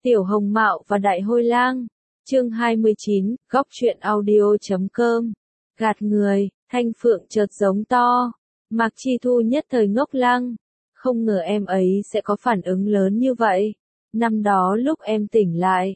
Tiểu Hồng Mạo và Đại Hôi Lang. Chương 29, góc truyện audio.com. Gạt người, Thanh Phượng chợt giống to. Mạc Chi Thu nhất thời ngốc lăng. Không ngờ em ấy sẽ có phản ứng lớn như vậy. Năm đó lúc em tỉnh lại,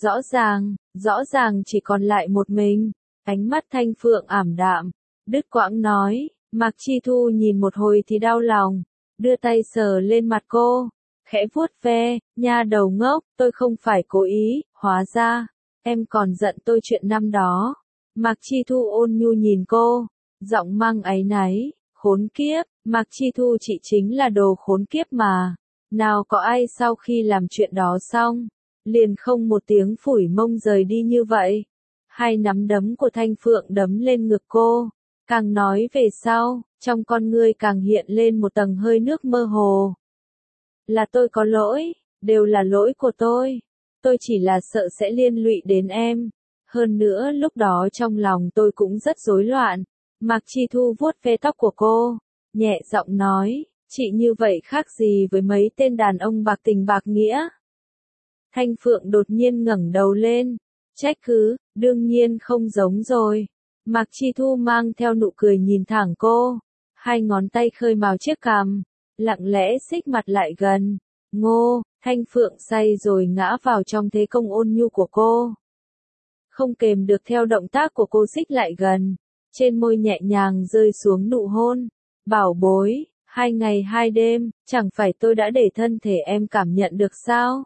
rõ ràng chỉ còn lại một mình. Ánh mắt Thanh Phượng ảm đạm, đứt quãng nói. Mạc Chi Thu nhìn một hồi thì đau lòng, đưa tay sờ lên mặt cô, khẽ vuốt ve, nha đầu ngốc, tôi không phải cố ý, hóa ra, em còn giận tôi chuyện năm đó. Mạc Chi Thu ôn nhu nhìn cô, giọng mang áy náy, khốn kiếp, Mạc Chi Thu chị chính là đồ khốn kiếp mà. Nào có ai sau khi làm chuyện đó xong, liền không một tiếng phủi mông rời đi như vậy. Hai nắm đấm của Thanh Phượng đấm lên ngực cô, càng nói về sau, trong con ngươi càng hiện lên một tầng hơi nước mơ hồ. Là tôi có lỗi, đều là lỗi của tôi chỉ là sợ sẽ liên lụy đến em. Hơn nữa lúc đó trong lòng tôi cũng rất rối loạn. Mạc Chi Thu vuốt ve tóc của cô, nhẹ giọng nói, chị như vậy khác gì với mấy tên đàn ông bạc tình bạc nghĩa. Thanh Phượng đột nhiên ngẩng đầu lên, trách cứ, đương nhiên không giống rồi. Mạc Chi Thu mang theo nụ cười nhìn thẳng cô, hai ngón tay khơi mào chiếc cằm, lặng lẽ xích mặt lại gần. Ngô, Thanh Phượng say rồi ngã vào trong thế công ôn nhu của cô. Không kềm được theo động tác của cô xích lại gần, trên môi nhẹ nhàng rơi xuống nụ hôn. Bảo bối, 2 ngày 2 đêm, chẳng phải tôi đã để thân thể em cảm nhận được sao?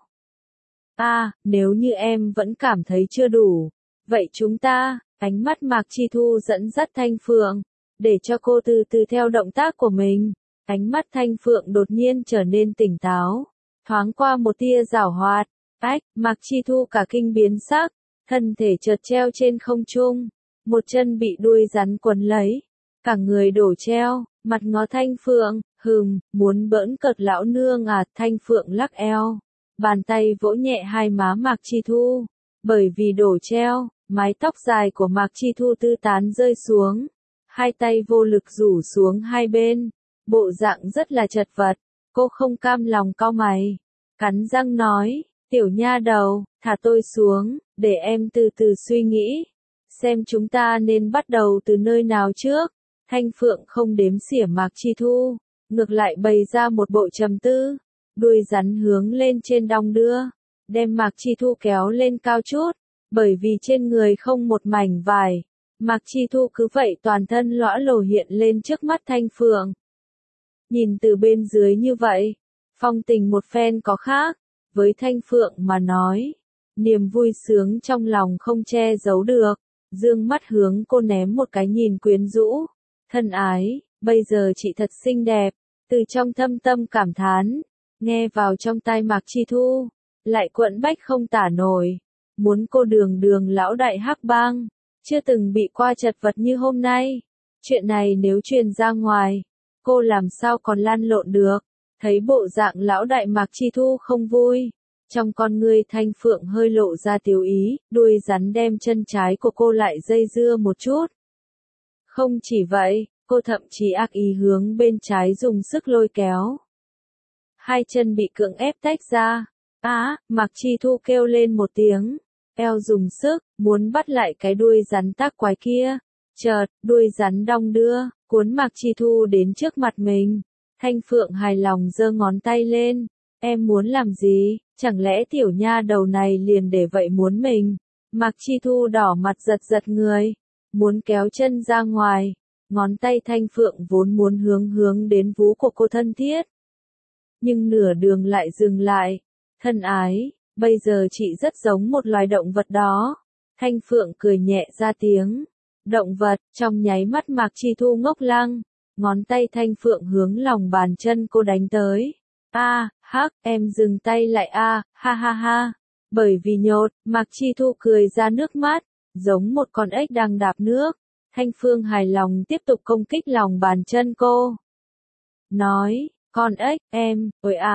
Nếu như em vẫn cảm thấy chưa đủ, vậy chúng ta, ánh mắt Mạc Chi Thu dẫn dắt Thanh Phượng, để cho cô từ từ theo động tác của mình. Ánh mắt Thanh Phượng đột nhiên trở nên tỉnh táo, thoáng qua một tia giảo hoạt. Mạc Chi Thu cả kinh biến sắc, thân thể chợt treo trên không trung, một chân bị đuôi rắn quấn lấy, cả người đổ treo, mặt ngó Thanh Phượng, muốn bỡn cợt lão nương à? Thanh Phượng lắc eo, bàn tay vỗ nhẹ hai má Mạc Chi Thu, bởi vì đổ treo, mái tóc dài của Mạc Chi Thu tư tán rơi xuống, hai tay vô lực rủ xuống hai bên, bộ dạng rất là chật vật. Cô không cam lòng cau mày, cắn răng nói, tiểu nha đầu, thả tôi xuống, để em từ từ suy nghĩ, xem chúng ta nên bắt đầu từ nơi nào trước. Thanh Phượng không đếm xỉa Mạc Chi Thu, ngược lại bày ra một bộ trầm tư, đuôi rắn hướng lên trên đong đưa, đem Mạc Chi Thu kéo lên cao chút, bởi vì trên người không một mảnh vải, Mạc Chi Thu cứ vậy toàn thân lõa lồ hiện lên trước mắt Thanh Phượng. Nhìn từ bên dưới như vậy, phong tình một phen có khác, với Thanh Phượng mà nói, niềm vui sướng trong lòng không che giấu được, dương mắt hướng cô ném một cái nhìn quyến rũ. Thân ái, bây giờ chị thật xinh đẹp, từ trong thâm tâm cảm thán, nghe vào trong tai Mạc Chi Thu, lại quẫn bách không tả nổi, muốn cô đường đường lão đại hắc bang, chưa từng bị qua chật vật như hôm nay. Chuyện này nếu truyền ra ngoài, cô làm sao còn lan lộn được. Thấy bộ dạng lão đại Mạc Chi Thu không vui, trong con ngươi Thanh Phượng hơi lộ ra tiêu ý, đuôi rắn đem chân trái của cô lại dây dưa một chút. Không chỉ vậy, cô thậm chí ác ý hướng bên trái dùng sức lôi kéo. Hai chân bị cưỡng ép tách ra. Mạc Chi Thu kêu lên một tiếng, eo dùng sức, muốn bắt lại cái đuôi rắn tác quái kia. Chợt, đuôi rắn đong đưa, cuốn Mạc Chi Thu đến trước mặt mình. Thanh Phượng hài lòng giơ ngón tay lên, em muốn làm gì, chẳng lẽ tiểu nha đầu này liền để vậy muốn mình? Mạc Chi Thu đỏ mặt giật giật người, muốn kéo chân ra ngoài, ngón tay Thanh Phượng vốn muốn hướng đến vú của cô thân thiết. Nhưng nửa đường lại dừng lại, thân ái, bây giờ chị rất giống một loài động vật đó. Thanh Phượng cười nhẹ ra tiếng, động vật, trong nháy mắt Mạc Chi Thu ngốc lăng, ngón tay Thanh Phượng hướng lòng bàn chân cô đánh tới. Em dừng tay lại ha. Bởi vì nhột, Mạc Chi Thu cười ra nước mắt, giống một con ếch đang đạp nước. Thanh Phương hài lòng tiếp tục công kích lòng bàn chân cô. Nói, con ếch, em,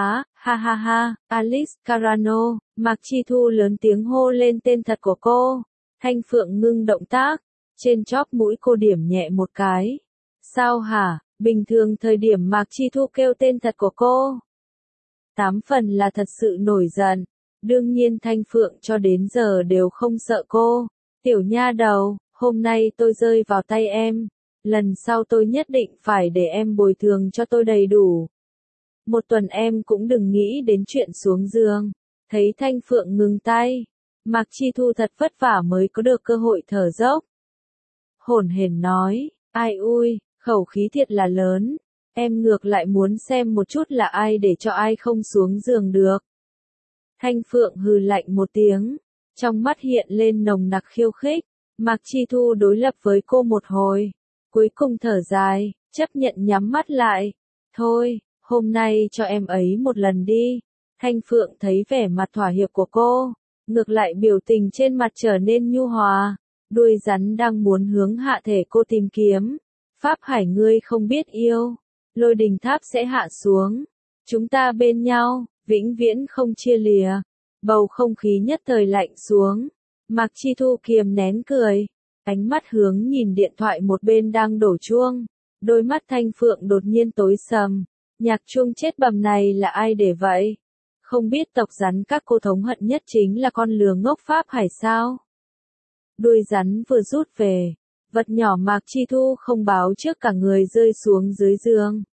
ha, Alice Carano. Mạc Chi Thu lớn tiếng hô lên tên thật của cô. Thanh Phượng ngưng động tác, trên chóp mũi cô điểm nhẹ một cái. Sao hả? Bình thường thời điểm Mạc Chi Thu kêu tên thật của cô, 8 phần là thật sự nổi giận, Đương nhiên Thanh Phượng cho đến giờ đều không sợ cô. Tiểu nha đầu, hôm nay tôi rơi vào tay em. Lần sau tôi nhất định phải để em bồi thường cho tôi đầy đủ. Một tuần em cũng đừng nghĩ đến chuyện xuống giường. Thấy Thanh Phượng ngừng tay, Mạc Chi Thu thật vất vả mới có được cơ hội thở dốc. Hổn hển nói, ai ui, khẩu khí thiệt là lớn. Em ngược lại muốn xem một chút là ai để cho ai không xuống giường được. Thanh Phượng hừ lạnh một tiếng, trong mắt hiện lên nồng nặc khiêu khích. Mạc Chi Thu đối lập với cô một hồi, cuối cùng thở dài, chấp nhận nhắm mắt lại. Thôi, hôm nay cho em ấy một lần đi. Thanh Phượng thấy vẻ mặt thỏa hiệp của cô, ngược lại biểu tình trên mặt trở nên nhu hòa. Đuôi rắn đang muốn hướng hạ thể cô tìm kiếm. Pháp hải ngươi không biết yêu, Lôi Đình Tháp sẽ hạ xuống. Chúng ta bên nhau, vĩnh viễn không chia lìa. Bầu không khí nhất thời lạnh xuống. Mạc Chi Thu kiềm nén cười, ánh mắt hướng nhìn điện thoại một bên đang đổ chuông. Đôi mắt Thanh Phượng đột nhiên tối sầm. Nhạc chuông chết bầm này là ai để vậy? Không biết tộc rắn các cô thống hận nhất chính là con lừa ngốc Pháp hải sao? Đuôi rắn vừa rút về, vật nhỏ Mạc Chi Thu không báo trước cả người rơi xuống dưới giường.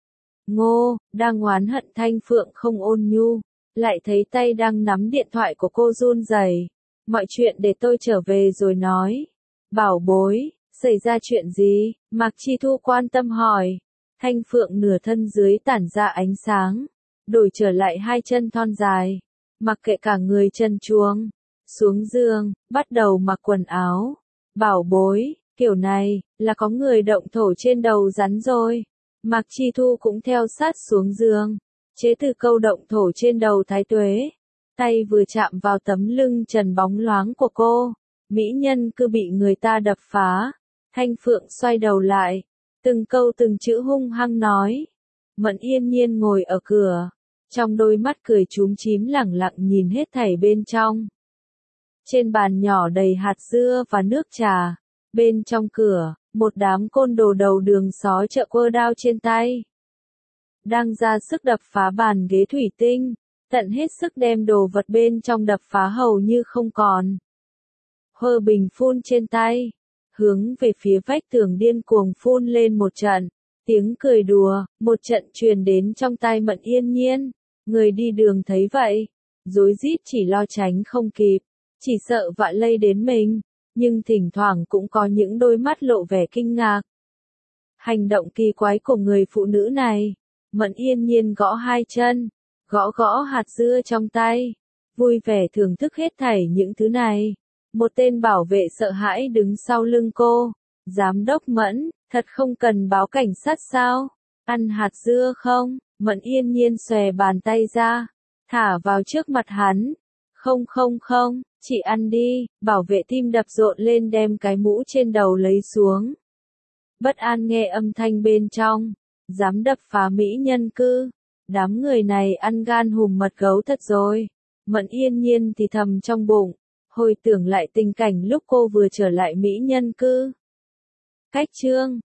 Ngô, đang oán hận Thanh Phượng không ôn nhu, lại thấy tay đang nắm điện thoại của cô run rẩy. Mọi chuyện để tôi trở về rồi nói. Bảo bối, xảy ra chuyện gì? Mạc Chi Thu quan tâm hỏi. Thanh Phượng nửa thân dưới tản ra ánh sáng, đổi trở lại hai chân thon dài, mặc kệ cả người trần truồng, xuống giường, bắt đầu mặc quần áo. Bảo bối, kiểu này, là có người động thổ trên đầu rắn rồi. Mạc Chi Thu cũng theo sát xuống giường, chế từ câu động thổ trên đầu Thái Tuế. Tay vừa chạm vào tấm lưng trần bóng loáng của cô, mỹ nhân cứ bị người ta đập phá. Thanh Phượng xoay đầu lại, từng câu từng chữ hung hăng nói. Mẫn Yên Nhiên ngồi ở cửa, trong đôi mắt cười chúm chím lẳng lặng nhìn hết thảy bên trong. Trên bàn nhỏ đầy hạt dưa và nước trà, bên trong cửa, một đám côn đồ đầu đường xó chợ quơ đao trên tay. Đang ra sức đập phá bàn ghế thủy tinh, tận hết sức đem đồ vật bên trong đập phá hầu như không còn. Hơ bình phun trên tay, hướng về phía vách tường điên cuồng phun lên một trận. Tiếng cười đùa, một trận truyền đến trong tai Mẫn Yên Nhiên. Người đi đường thấy vậy, rối rít chỉ lo tránh không kịp, chỉ sợ vạ lây đến mình, nhưng thỉnh thoảng cũng có những đôi mắt lộ vẻ kinh ngạc. Hành động kỳ quái của người phụ nữ này. Mẫn Yên Nhiên gõ hai chân, gõ gõ hạt dưa trong tay, vui vẻ thưởng thức hết thảy những thứ này. Một tên bảo vệ sợ hãi đứng sau lưng cô. Giám đốc Mẫn, thật không cần báo cảnh sát sao? Ăn hạt dưa không? Mẫn Yên Nhiên xòe bàn tay ra, thả vào trước mặt hắn. Không không không, chị ăn đi. Bảo vệ tim đập rộn lên đem cái mũ trên đầu lấy xuống. Bất an nghe âm thanh bên trong, dám đập phá mỹ nhân cư. Đám người này ăn gan hùm mật gấu thật rồi. Mẫn Yên Nhiên thì thầm trong bụng, hồi tưởng lại tình cảnh lúc cô vừa trở lại mỹ nhân cư. Cách chương